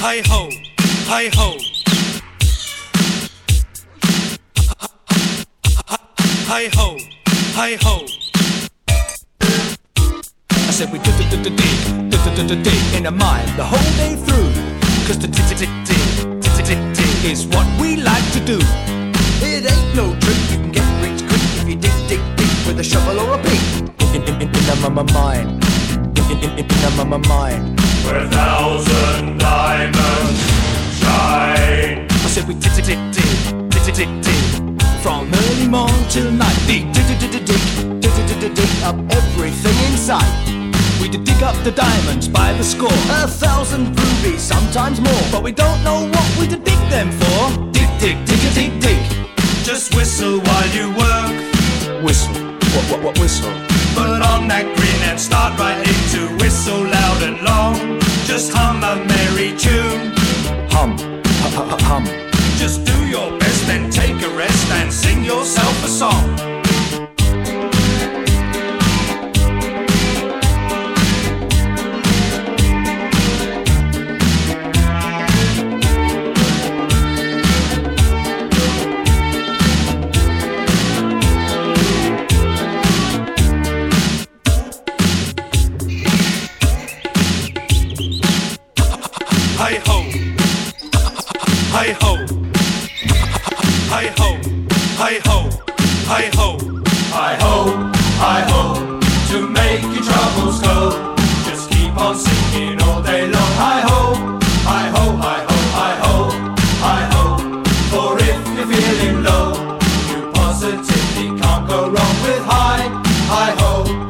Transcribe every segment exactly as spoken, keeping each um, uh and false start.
Hi ho, hi ho. Hi ho, hi ho. I said we dig, dig, dig, dig, dig, dig in the mind the whole day through. Cause the tick, tick, tick, tick, tick, tick is what we like to do. It ain't no trick, you can get rich quick if you dig, dig, dig with a shovel or a pick. In, in, in, in the my mind, in, in, in, in the my mind, where a thousand diamonds shine. I said we tick, tick, tick, tick, tick, tick, tick, from early morn till night. Dig, dig, dig, dig, dig, dig, dig, dig, dig up everything in sight. We dig up the diamonds by the score, a thousand rubies, sometimes more. but we don't know what we to dig them for. Dig, dig, dig, dig, dig. Just whistle while you work. Whistle, what, what, what whistle? Put on that grin and start right into whistle loud and long. Just hum a merry tune. Hum, hum, hum, hum. Just do your best and take a rest and sing yourself a song. Hi ho, hi ho, hi ho, hi ho, hi ho, Hi ho, hi ho, to make your troubles go. Just keep on singing all day long. Hi ho, hi ho, hi ho, hi ho, hi ho. For if you're feeling low, you positively can't go wrong with hi, hi ho.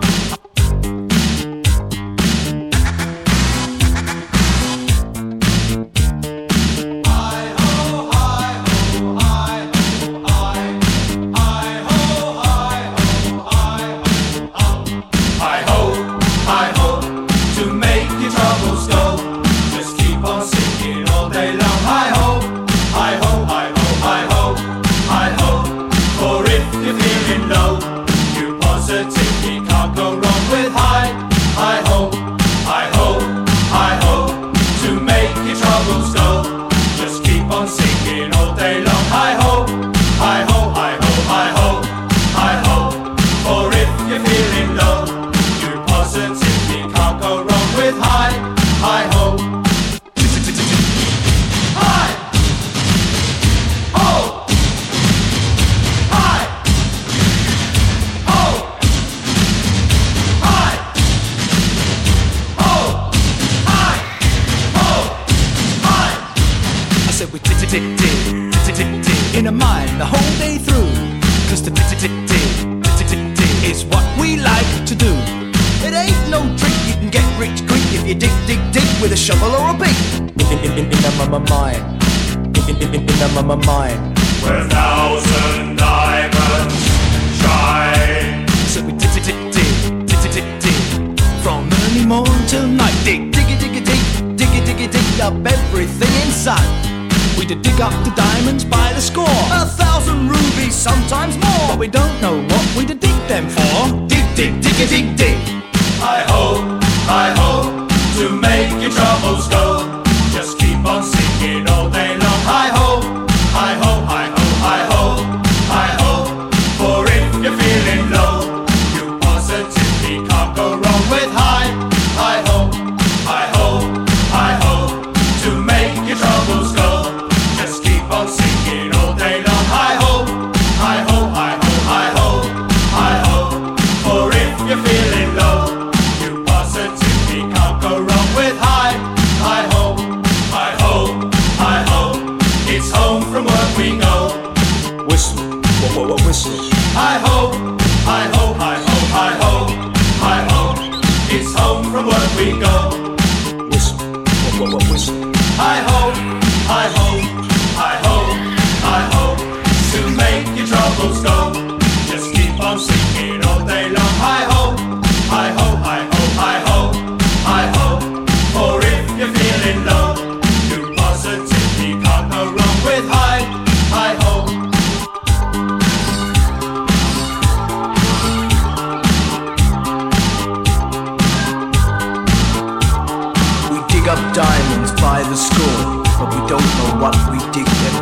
In the mind the whole day through. Cause the tick, tick, tick, tick, tick, tick, tick is what we like to do. It ain't no trick, you can get rich quick if you dig, dig, dig with a shovel or a pick. In, in, in, in the my, my mind, in, in, in, in the my, my mind, where a thousand diamonds shine. so we tick, tick, tick, tick, tick, tick, tick, tick, from early morn till night. Dig, Diggy, diggy, dig, diggy, diggy, dig up everything in sight. we to dig up the diamonds by the score, A thousand rubies, sometimes more. but we don't know what we to dig them for. Dig, dig, dig, dig, dig. Hi ho, hi ho, to make your troubles go. Just keep on singing all day long. Hi ho, hi ho, hi ho, hi ho, hi ho. For if you're feeling low, you positively can't go wrong with hi, hi ho, hi ho, hi ho. To make your troubles go, just keep on singing all day long. Hi ho, hi ho, hi ho, hi ho, hi ho. For if you're feeling low, you positively can't go wrong with hi, hi ho, hi ho, hi ho. It's home from work we go. Whistle, what, what, what whistle? Hi ho, hi ho, hi ho, hi ho, hi ho. It's home from work we go. Whistle, what, what, what whistle? Hi ho, hi ho, hi ho, hi ho. To make your troubles go, just keep on singing all day long. Hi ho, hi ho, hi ho, hi ho, hi ho. For if you're feeling low, you positively can't go wrong with hi, hi ho. We dig up diamonds by the score, but we don't know what we dig them